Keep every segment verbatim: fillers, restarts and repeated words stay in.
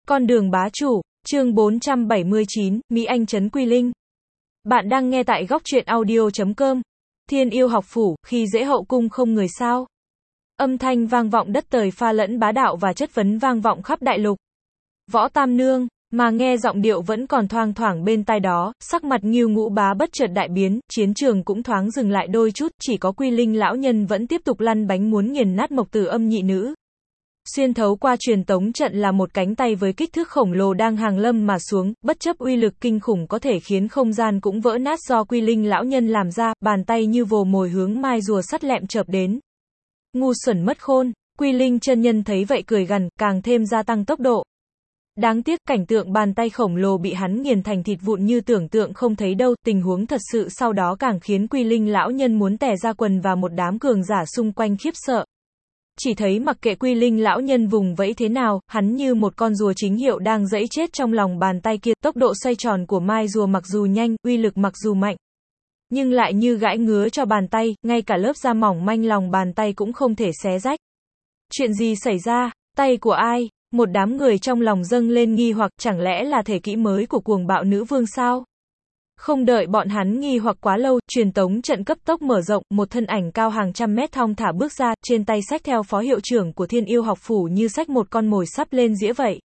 Con đường bá chủ, chương bốn trăm bảy mươi chín, Mỹ Anh trấn Quy Linh. Bạn đang nghe tại góc truyện audio chấm com. Thiên yêu học phủ, khi dễ hậu cung không người sao. Âm thanh vang vọng đất trời pha lẫn bá đạo và chất vấn vang vọng khắp đại lục. Võ Tam Nương, mà nghe giọng điệu vẫn còn thoang thoảng bên tai đó, sắc mặt Ngưu Ngũ Bá bất chợt đại biến, chiến trường cũng thoáng dừng lại đôi chút, chỉ có Quy Linh lão nhân vẫn tiếp tục lăn bánh muốn nghiền nát Mộc Tử Âm nhị nữ. Xuyên thấu qua truyền tống trận là một cánh tay với kích thước khổng lồ đang hàng lâm mà xuống, bất chấp uy lực kinh khủng có thể khiến không gian cũng vỡ nát do Quy Linh lão nhân làm ra, bàn tay như vồ mồi hướng mai rùa sắt lẹm chợp đến. Ngu xuẩn mất khôn, Quy Linh chân nhân thấy vậy cười gằn, càng thêm gia tăng tốc độ. Đáng tiếc cảnh tượng bàn tay khổng lồ bị hắn nghiền thành thịt vụn như tưởng tượng không thấy đâu, tình huống thật sự sau đó càng khiến Quy Linh lão nhân muốn tè ra quần và một đám cường giả xung quanh khiếp sợ. Chỉ thấy mặc kệ Quy Linh lão nhân vùng vẫy thế nào, hắn như một con rùa chính hiệu đang dẫy chết trong lòng bàn tay kia, tốc độ xoay tròn của mai rùa mặc dù nhanh, uy lực mặc dù mạnh, nhưng lại như gãi ngứa cho bàn tay, ngay cả lớp da mỏng manh lòng bàn tay cũng không thể xé rách. Chuyện gì xảy ra? Tay của ai? Một đám người trong lòng dâng lên nghi hoặc, chẳng lẽ là thể kỹ mới của cuồng bạo nữ vương sao? Không đợi bọn hắn nghi hoặc quá lâu, truyền tống trận cấp tốc mở rộng, một thân ảnh cao hàng trăm mét thong thả bước ra, trên tay xách theo phó hiệu trưởng của Thiên Yêu học phủ như xách một con mồi sắp lên dĩa vậy.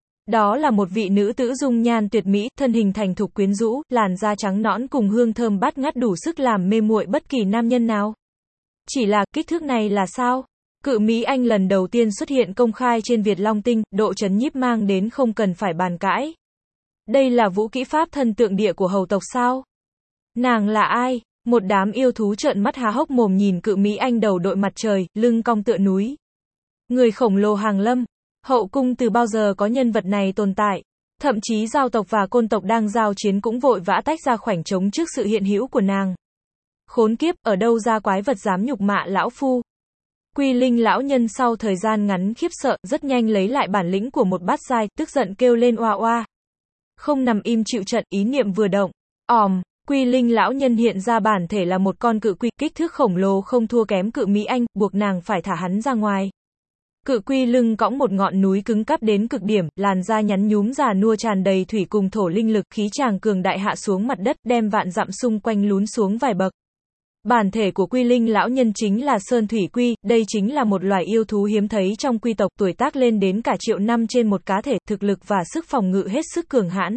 Đó là một vị nữ tử dung nhan tuyệt mỹ, thân hình thành thục quyến rũ, làn da trắng nõn cùng hương thơm bát ngát đủ sức làm mê muội bất kỳ nam nhân nào. Chỉ là, kích thước này là sao? Cự Mỹ Anh lần đầu tiên xuất hiện công khai trên Việt Long Tinh, độ chấn nhiếp mang đến không cần phải bàn cãi. Đây là vũ kỹ pháp thân tượng địa của hầu tộc sao? Nàng là ai? Một đám yêu thú trợn mắt há hốc mồm nhìn Cự Mỹ Anh đầu đội mặt trời, lưng cong tựa núi. Người khổng lồ hàng lâm. Hậu cung từ bao giờ có nhân vật này tồn tại? Thậm chí giao tộc và côn tộc đang giao chiến cũng vội vã tách ra khoảnh trống trước sự hiện hữu của nàng. Khốn kiếp, ở đâu ra quái vật dám nhục mạ lão phu? Quy Linh lão nhân sau thời gian ngắn khiếp sợ, rất nhanh lấy lại bản lĩnh của một bát giai, tức giận kêu lên oa oa. Không nằm im chịu trận, ý niệm vừa động. Òm, Quy Linh lão nhân hiện ra bản thể là một con cự quy, kích thước khổng lồ không thua kém Cự Mỹ Anh, buộc nàng phải thả hắn ra ngoài. Cự quy lưng cõng một ngọn núi cứng cáp đến cực điểm, làn da nhắn nhúm già nua tràn đầy thủy cùng thổ linh lực, khí tràng cường đại hạ xuống mặt đất, đem vạn dặm xung quanh lún xuống vài bậc. Bản thể của Quy Linh lão nhân chính là Sơn Thủy Quy, đây chính là một loài yêu thú hiếm thấy trong quy tộc, tuổi tác lên đến cả triệu năm trên một cá thể, thực lực và sức phòng ngự hết sức cường hãn.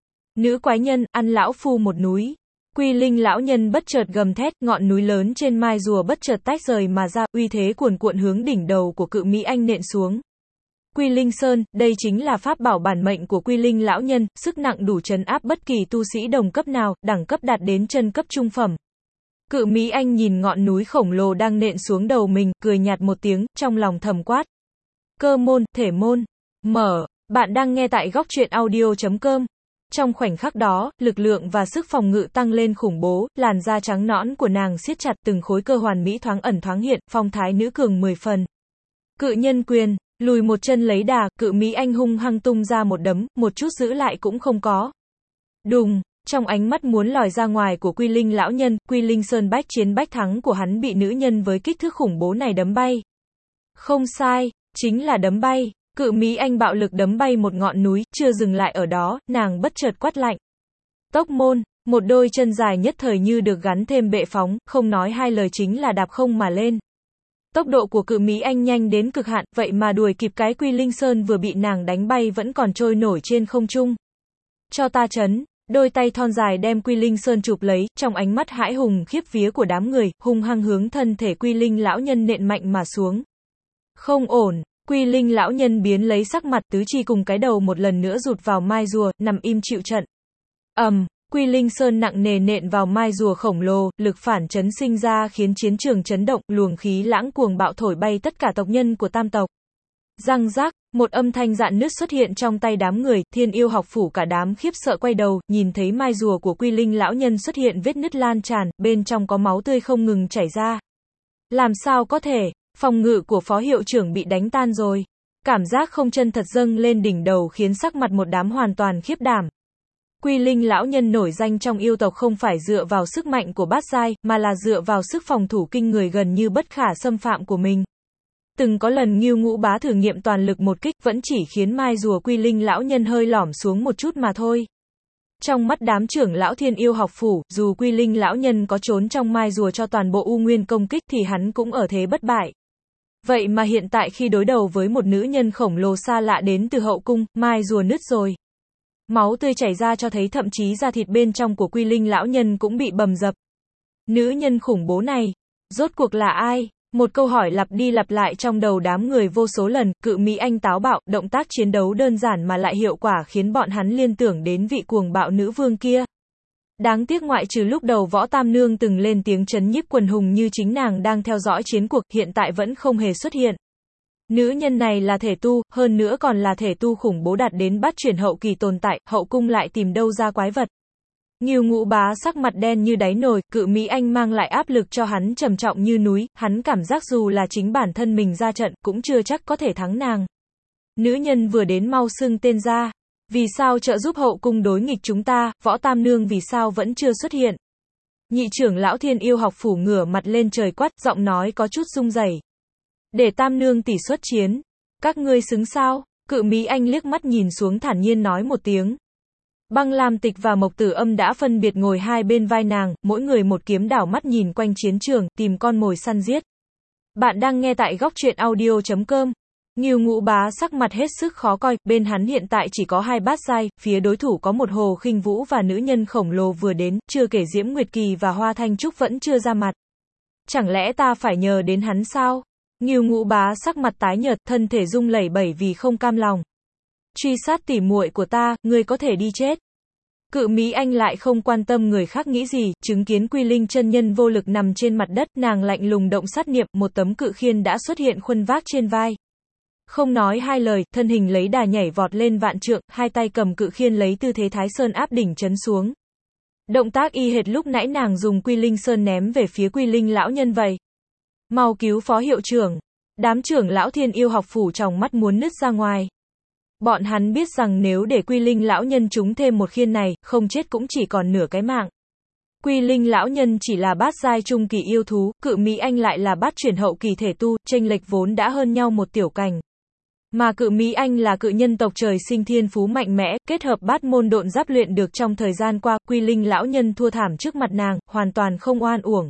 Nữ quái nhân, ăn lão phu một núi. Quy Linh lão nhân bất chợt gầm thét, ngọn núi lớn trên mai rùa bất chợt tách rời mà ra, uy thế cuồn cuộn hướng đỉnh đầu của Cự Mỹ Anh nện xuống. Quy Linh Sơn, đây chính là pháp bảo bản mệnh của Quy Linh lão nhân, sức nặng đủ trấn áp bất kỳ tu sĩ đồng cấp nào, đẳng cấp đạt đến chân cấp trung phẩm. Cự Mỹ Anh nhìn ngọn núi khổng lồ đang nện xuống đầu mình, cười nhạt một tiếng, trong lòng thầm quát. Cơ môn, thể môn, mở, bạn đang nghe tại góc truyện audio chấm com. Trong khoảnh khắc đó, lực lượng và sức phòng ngự tăng lên khủng bố, làn da trắng nõn của nàng siết chặt, từng khối cơ hoàn mỹ thoáng ẩn thoáng hiện, phong thái nữ cường mười phần. Cự nhân quyền, lùi một chân lấy đà, Cự Mỹ Anh hung hăng tung ra một đấm, một chút giữ lại cũng không có. Đùng. Trong ánh mắt muốn lòi ra ngoài của Quy Linh lão nhân, Quy Linh Sơn bách chiến bách thắng của hắn bị nữ nhân với kích thước khủng bố này đấm bay. Không sai, chính là đấm bay. Cự Mỹ Anh bạo lực đấm bay một ngọn núi, chưa dừng lại ở đó, nàng bất chợt quát lạnh. Tốc môn, một đôi chân dài nhất thời như được gắn thêm bệ phóng, không nói hai lời chính là đạp không mà lên. Tốc độ của Cự Mỹ Anh nhanh đến cực hạn, vậy mà đuổi kịp cái Quy Linh Sơn vừa bị nàng đánh bay vẫn còn trôi nổi trên không trung. Cho ta chấn. Đôi tay thon dài đem Quy Linh Sơn chụp lấy, trong ánh mắt hãi hùng khiếp vía của đám người, hung hăng hướng thân thể Quy Linh lão nhân nện mạnh mà xuống. Không ổn, Quy Linh lão nhân biến lấy sắc mặt, tứ chi cùng cái đầu một lần nữa rụt vào mai rùa, nằm im chịu trận. Ầm, um, Quy Linh Sơn nặng nề nện vào mai rùa khổng lồ, lực phản chấn sinh ra khiến chiến trường chấn động, luồng khí lãng cuồng bạo thổi bay tất cả tộc nhân của tam tộc. Răng rác, một âm thanh rạn nứt xuất hiện trong tay đám người, Thiên Yêu học phủ cả đám khiếp sợ quay đầu, nhìn thấy mai rùa của Quy Linh lão nhân xuất hiện vết nứt lan tràn, bên trong có máu tươi không ngừng chảy ra. Làm sao có thể, phòng ngự của phó hiệu trưởng bị đánh tan rồi. Cảm giác không chân thật dâng lên đỉnh đầu khiến sắc mặt một đám hoàn toàn khiếp đảm. Quy Linh lão nhân nổi danh trong yêu tộc không phải dựa vào sức mạnh của bát giai, mà là dựa vào sức phòng thủ kinh người gần như bất khả xâm phạm của mình. Từng có lần Ngưu Ngũ Bá thử nghiệm toàn lực một kích vẫn chỉ khiến mai rùa Quy Linh lão nhân hơi lỏm xuống một chút mà thôi. Trong mắt đám trưởng lão Thiên Yêu học phủ, dù Quy Linh lão nhân có trốn trong mai rùa cho toàn bộ U Nguyên công kích thì hắn cũng ở thế bất bại. Vậy mà hiện tại khi đối đầu với một nữ nhân khổng lồ xa lạ đến từ hậu cung, mai rùa nứt rồi. Máu tươi chảy ra cho thấy thậm chí da thịt bên trong của Quy Linh lão nhân cũng bị bầm dập. Nữ nhân khủng bố này, rốt cuộc là ai? Một câu hỏi lặp đi lặp lại trong đầu đám người vô số lần, Cự Mỹ Anh táo bạo, động tác chiến đấu đơn giản mà lại hiệu quả khiến bọn hắn liên tưởng đến vị cuồng bạo nữ vương kia. Đáng tiếc ngoại trừ lúc đầu Võ Tam Nương từng lên tiếng chấn nhiếp quần hùng như chính nàng đang theo dõi chiến cuộc, hiện tại vẫn không hề xuất hiện. Nữ nhân này là thể tu, hơn nữa còn là thể tu khủng bố đạt đến bát chuyển hậu kỳ tồn tại, hậu cung lại tìm đâu ra quái vật. Ngưu Ngũ Bá sắc mặt đen như đáy nồi, Cự Mỹ Anh mang lại áp lực cho hắn trầm trọng như núi, hắn cảm giác dù là chính bản thân mình ra trận cũng chưa chắc có thể thắng nàng. Nữ nhân vừa đến mau xưng tên ra. Vì sao trợ giúp hậu cung đối nghịch chúng ta, Võ Tam Nương vì sao vẫn chưa xuất hiện? Nhị trưởng lão Thiên Yêu học phủ ngửa mặt lên trời quát, giọng nói có chút rung rẩy. Để Tam Nương tỷ xuất chiến. Các ngươi xứng sao? Cự Mỹ Anh liếc mắt nhìn xuống thản nhiên nói một tiếng. Băng Lam Tịch và Mộc Tử Âm đã phân biệt ngồi hai bên vai nàng, mỗi người một kiếm đảo mắt nhìn quanh chiến trường, tìm con mồi săn giết. Bạn đang nghe tại góc truyện audio chấm com. Ngưu Ngũ Bá sắc mặt hết sức khó coi, bên hắn hiện tại chỉ có hai bát giai, phía đối thủ có một Hồ Khinh Vũ và nữ nhân khổng lồ vừa đến, chưa kể Diễm Nguyệt Kỳ và Hoa Thanh Trúc vẫn chưa ra mặt. Chẳng lẽ ta phải nhờ đến hắn sao? Ngưu Ngũ Bá sắc mặt tái nhợt, thân thể rung lẩy bẩy vì không cam lòng. Truy sát tỉ muội của ta, ngươi có thể đi chết. Cự Mỹ Anh lại không quan tâm người khác nghĩ gì, chứng kiến Quy Linh chân nhân vô lực nằm trên mặt đất, nàng lạnh lùng động sát niệm, một tấm cự khiên đã xuất hiện khuân vác trên vai. Không nói hai lời, thân hình lấy đà nhảy vọt lên vạn trượng, hai tay cầm cự khiên lấy tư thế Thái Sơn áp đỉnh chấn xuống. Động tác y hệt lúc nãy nàng dùng Quy Linh Sơn ném về phía Quy Linh lão nhân vậy. Mau cứu phó hiệu trưởng. Đám trưởng lão Thiên Yêu học phủ tròng mắt muốn nứt ra ngoài. Bọn hắn biết rằng nếu để Quy Linh lão nhân trúng thêm một khiên này, không chết cũng chỉ còn nửa cái mạng. Quy Linh lão nhân chỉ là bát giai trung kỳ yêu thú, Cự Mỹ Anh lại là bát chuyển hậu kỳ thể tu, chênh lệch vốn đã hơn nhau một tiểu cảnh. Mà Cự Mỹ Anh là cự nhân tộc trời sinh thiên phú mạnh mẽ, kết hợp bát môn độn giáp luyện được trong thời gian qua, Quy Linh lão nhân thua thảm trước mặt nàng, hoàn toàn không oan uổng.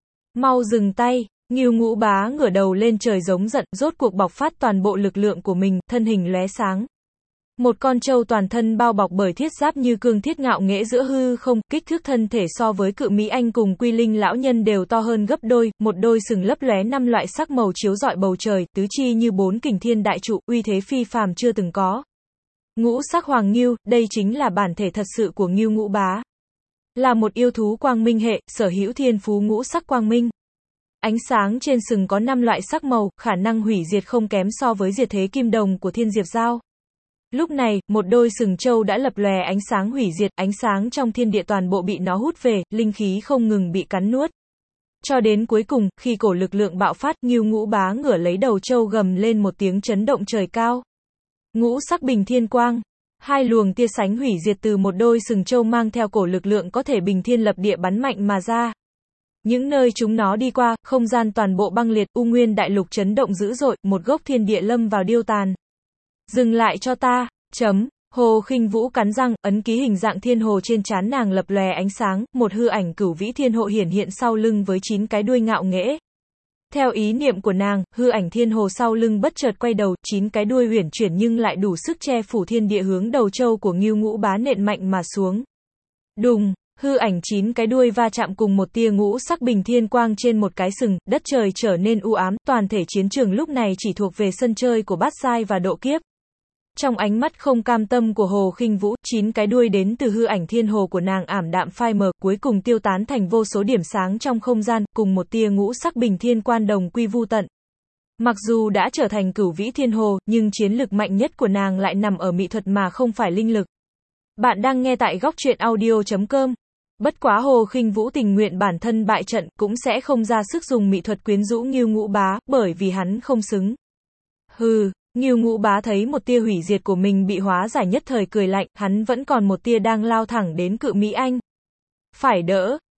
Mau dừng tay. Ngưu Ngũ Bá ngửa đầu lên trời giống giận, rốt cuộc bộc phát toàn bộ lực lượng của mình, thân hình lóe sáng. Một con trâu toàn thân bao bọc bởi thiết giáp như cương thiết ngạo nghễ giữa hư không, kích thước thân thể so với Cự Mỹ Anh cùng Quy Linh lão nhân đều to hơn gấp đôi, một đôi sừng lấp lóe năm loại sắc màu chiếu rọi bầu trời, tứ chi như bốn kình thiên đại trụ, uy thế phi phàm chưa từng có. Ngũ sắc hoàng ngưu, đây chính là bản thể thật sự của Ngưu Ngũ Bá. Là một yêu thú quang minh hệ, sở hữu thiên phú ngũ sắc quang minh. Ánh sáng trên sừng có năm loại sắc màu, khả năng hủy diệt không kém so với diệt thế kim đồng của Thiên Diệp Giao. Lúc này, một đôi sừng trâu đã lập lòe ánh sáng hủy diệt, ánh sáng trong thiên địa toàn bộ bị nó hút về, linh khí không ngừng bị cắn nuốt. Cho đến cuối cùng, khi cổ lực lượng bạo phát, Ngưu Ngũ Bá ngửa lấy đầu trâu gầm lên một tiếng chấn động trời cao. Ngũ sắc bình thiên quang. Hai luồng tia sánh hủy diệt từ một đôi sừng trâu mang theo cổ lực lượng có thể bình thiên lập địa bắn mạnh mà ra. Những nơi chúng nó đi qua, không gian toàn bộ băng liệt, U Nguyên đại lục chấn động dữ dội, một gốc thiên địa lâm vào điêu tàn. Dừng lại cho ta, chấm, Hồ Khinh Vũ cắn răng, ấn ký hình dạng thiên hồ trên trán nàng lập lòe ánh sáng, một hư ảnh cửu vĩ thiên hộ hiển hiện sau lưng với chín cái đuôi ngạo nghễ. Theo ý niệm của nàng, hư ảnh thiên hồ sau lưng bất chợt quay đầu, chín cái đuôi uyển chuyển nhưng lại đủ sức che phủ thiên địa hướng đầu trâu của Ngưu Ngũ Bá nện mạnh mà xuống. Đùng, hư ảnh chín cái đuôi va chạm cùng một tia ngũ sắc bình thiên quang trên một cái sừng, đất trời trở nên u ám, toàn thể chiến trường lúc này chỉ thuộc về sân chơi của bát giai và độ kiếp. Trong ánh mắt không cam tâm của Hồ Khinh Vũ, chín cái đuôi đến từ hư ảnh thiên hồ của nàng ảm đạm phai mờ, cuối cùng tiêu tán thành vô số điểm sáng trong không gian, cùng một tia ngũ sắc bình thiên quan đồng quy vu tận. Mặc dù đã trở thành cửu vĩ thiên hồ, nhưng chiến lực mạnh nhất của nàng lại nằm ở mỹ thuật mà không phải linh lực. Bạn đang nghe tại góc truyện audio chấm com. Bất quá Hồ Khinh Vũ tình nguyện bản thân bại trận, cũng sẽ không ra sức dùng mỹ thuật quyến rũ Ngưu Ngũ Bá, bởi vì hắn không xứng. Hừ. Ngưu Ngũ Bá thấy một tia hủy diệt của mình bị hóa giải nhất thời cười lạnh, hắn vẫn còn một tia đang lao thẳng đến Cự Mỹ Anh. Phải đỡ,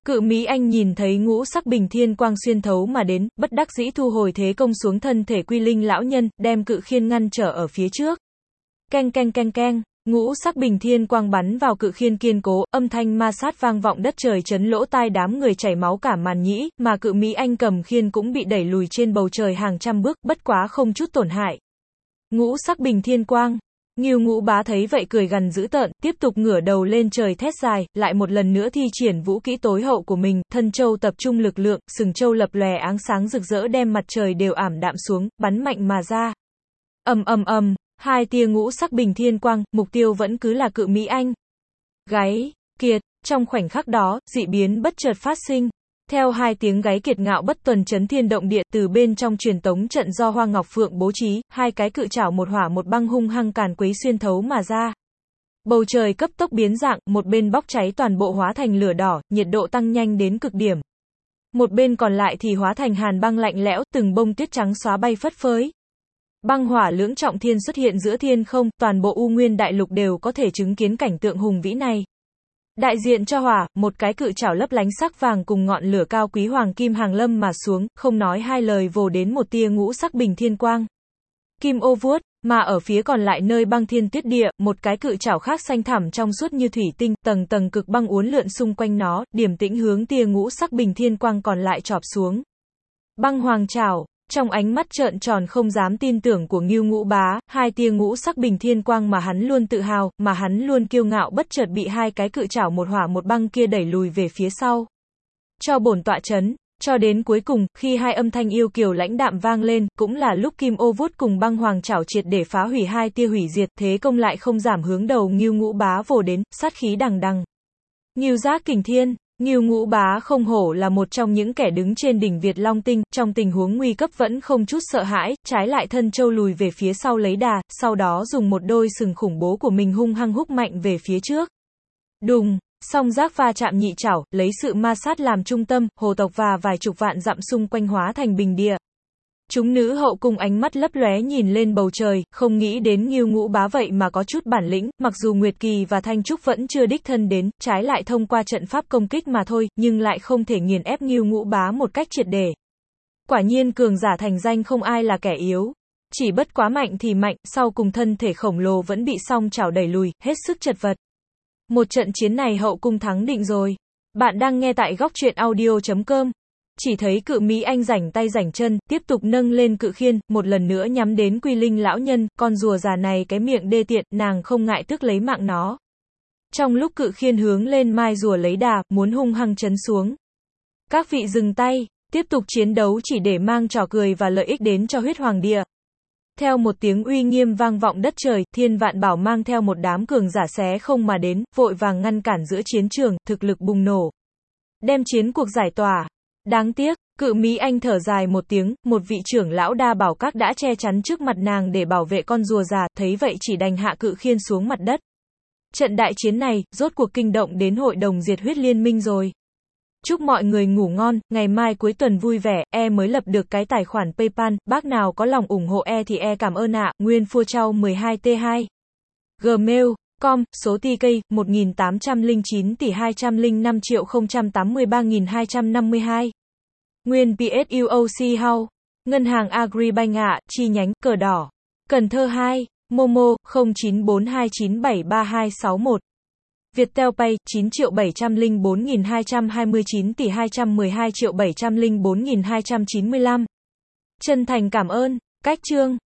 Cự Mỹ Anh nhìn thấy ngũ sắc bình thiên quang xuyên thấu mà đến, bất đắc dĩ thu hồi thế công xuống thân thể Quy Linh lão nhân, đem cự khiên ngăn trở ở phía trước. Keng keng keng keng, ngũ sắc bình thiên quang bắn vào cự khiên kiên cố, âm thanh ma sát vang vọng đất trời chấn lỗ tai đám người chảy máu cả màn nhĩ, mà Cự Mỹ Anh cầm khiên cũng bị đẩy lùi trên bầu trời hàng trăm bước, bất quá không chút tổn hại. Ngũ sắc bình thiên quang. Ngưu Ngũ Bá thấy vậy cười gằn dữ tợn, tiếp tục ngửa đầu lên trời thét dài, lại một lần nữa thi triển vũ kỹ tối hậu của mình, thân châu tập trung lực lượng, sừng châu lập lòe áng sáng rực rỡ đem mặt trời đều ảm đạm xuống, bắn mạnh mà ra. Ầm ầm ầm, hai tia ngũ sắc bình thiên quang, mục tiêu vẫn cứ là Cự Mỹ Anh. Gáy, kiệt, trong khoảnh khắc đó, dị biến bất chợt phát sinh. Theo hai tiếng gáy kiệt ngạo bất tuần chấn thiên động địa, từ bên trong truyền tống trận do Hoa Ngọc Phượng bố trí, hai cái cự trảo một hỏa một băng hung hăng càn quấy xuyên thấu mà ra. Bầu trời cấp tốc biến dạng, một bên bốc cháy toàn bộ hóa thành lửa đỏ, nhiệt độ tăng nhanh đến cực điểm. Một bên còn lại thì hóa thành hàn băng lạnh lẽo, từng bông tuyết trắng xóa bay phất phới. Băng hỏa lưỡng trọng thiên xuất hiện giữa thiên không, toàn bộ U Nguyên đại lục đều có thể chứng kiến cảnh tượng hùng vĩ này. Đại diện cho hỏa, một cái cự trảo lấp lánh sắc vàng cùng ngọn lửa cao quý hoàng kim hàng lâm mà xuống, không nói hai lời vồ đến một tia ngũ sắc bình thiên quang. Kim ô vuốt, mà ở phía còn lại nơi băng thiên tuyết địa, một cái cự trảo khác xanh thẳm trong suốt như thủy tinh, tầng tầng cực băng uốn lượn xung quanh nó, điềm tĩnh hướng tia ngũ sắc bình thiên quang còn lại chộp xuống. Băng hoàng trảo. Trong ánh mắt trợn tròn không dám tin tưởng của Ngưu Ngũ Bá, hai tia ngũ sắc bình thiên quang mà hắn luôn tự hào, mà hắn luôn kiêu ngạo bất chợt bị hai cái cự trảo một hỏa một băng kia đẩy lùi về phía sau. Cho bổn tọa chấn, cho đến cuối cùng, khi hai âm thanh yêu kiều lãnh đạm vang lên, cũng là lúc Kim ô vuốt cùng băng hoàng trảo triệt để phá hủy hai tia hủy diệt, thế công lại không giảm hướng đầu Ngưu Ngũ Bá vồ đến, sát khí đằng đằng. Ngưu Giác Kình Thiên. Ngưu Ngũ Bá không hổ là một trong những kẻ đứng trên đỉnh Việt Long Tinh, trong tình huống nguy cấp vẫn không chút sợ hãi, trái lại thân châu lùi về phía sau lấy đà, sau đó dùng một đôi sừng khủng bố của mình hung hăng húc mạnh về phía trước. Đùng, song giác va chạm nhị chảo, lấy sự ma sát làm trung tâm, hồ tộc và vài chục vạn dặm xung quanh hóa thành bình địa. Chúng nữ hậu cung ánh mắt lấp lóe nhìn lên bầu trời, không nghĩ đến Ngưu Ngũ Bá vậy mà có chút bản lĩnh, mặc dù Nguyệt Kỳ và Thanh Trúc vẫn chưa đích thân đến, trái lại thông qua trận pháp công kích mà thôi, nhưng lại không thể nghiền ép Ngưu Ngũ Bá một cách triệt để. Quả nhiên cường giả thành danh không ai là kẻ yếu. Chỉ bất quá mạnh thì mạnh, sau cùng thân thể khổng lồ vẫn bị song chảo đẩy lùi, hết sức chật vật. Một trận chiến này hậu cung thắng định rồi. Bạn đang nghe tại góc truyện audio chấm com. Chỉ thấy Cự Mỹ Anh rảnh tay rảnh chân, tiếp tục nâng lên cự khiên, một lần nữa nhắm đến Quy Linh lão nhân, con rùa già này cái miệng đê tiện, nàng không ngại tước lấy mạng nó. Trong lúc cự khiên hướng lên mai rùa lấy đà, muốn hung hăng chấn xuống. Các vị dừng tay, tiếp tục chiến đấu chỉ để mang trò cười và lợi ích đến cho huyết hoàng địa. Theo một tiếng uy nghiêm vang vọng đất trời, Thiên Vạn Bảo mang theo một đám cường giả xé không mà đến, vội vàng ngăn cản giữa chiến trường, thực lực bùng nổ. Đem chiến cuộc giải tỏa. Đáng tiếc, Cự Mỹ Anh thở dài một tiếng, một vị trưởng lão đa bảo các đã che chắn trước mặt nàng để bảo vệ con rùa già, thấy vậy chỉ đành hạ cự khiên xuống mặt đất. Trận đại chiến này, rốt cuộc kinh động đến hội đồng diệt huyết liên minh rồi. Chúc mọi người ngủ ngon, ngày mai cuối tuần vui vẻ, e mới lập được cái tài khoản PayPal, bác nào có lòng ủng hộ e thì e cảm ơn ạ, Nguyên Phua Trao mười hai T hai. Gmail. Com, số T K, một nghìn tám trăm lẻ chín tỷ hai trăm lẻ năm triệu không trăm tám mươi ba nghìn hai trăm năm mươi hai. Nguyên pê ét u ô xê House. Ngân hàng Agribank ạ, chi nhánh, cờ đỏ. Cần Thơ hai. Momo, không chín bốn hai chín bảy ba hai sáu một. Viettel Pay, chín triệu bảy trăm lẻ bốn nghìn hai trăm hai mươi chín tỷ hai trăm mười hai triệu bảy trăm lẻ bốn nghìn hai trăm chín mươi lăm. Chân thành cảm ơn. Cách chương.